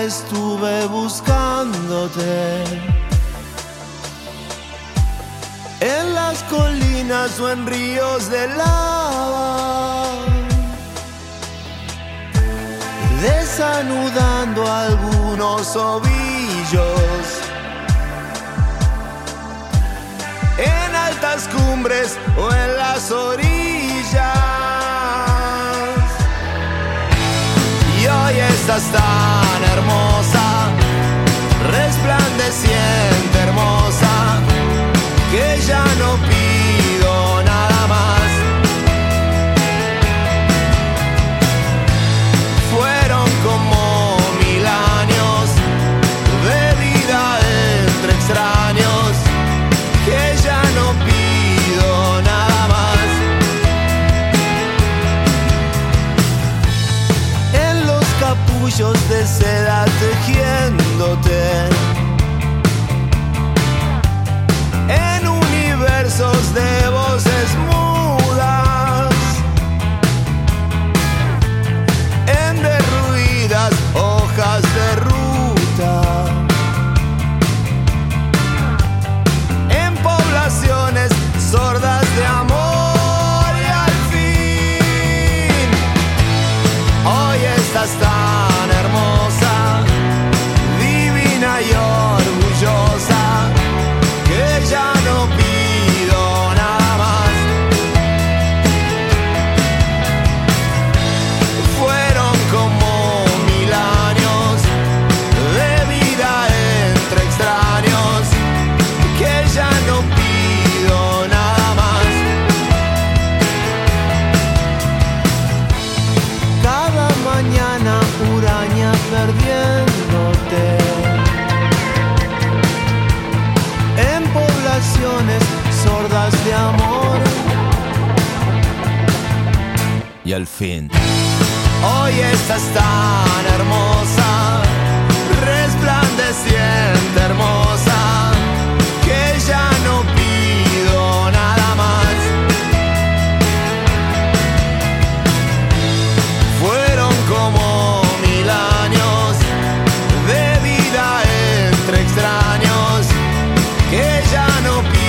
estuve buscándote. En las colinas o en ríos de lava, desanudando algunos ovillos. En altas cumbres o en las orillas. Y hoy estás tan hermosa, resplandeciente, hermosa, que ya no pido nada más. Fueron como 1000 años de vida entre extraños, que ya no pido nada más. En los capullos de seda tejiéndote, en universos de voces mudas, en derruidas hojas de ruta, en poblaciones sordas de amor. Y al fin, hoy estás tan hermosa, divina y orgullosa, que ya no pido nada más. Fueron como 1000 años de vida entre extraños, que ya no pido nada más. Cada mañana huraña perdiéndote, en poblaciones sordas de amor. Y al fin, hoy estás tan hermosa, resplandeciente, hermosa, que ya no pido nada más. Fueron como 1000 años de vida entre extraños, que ya no pido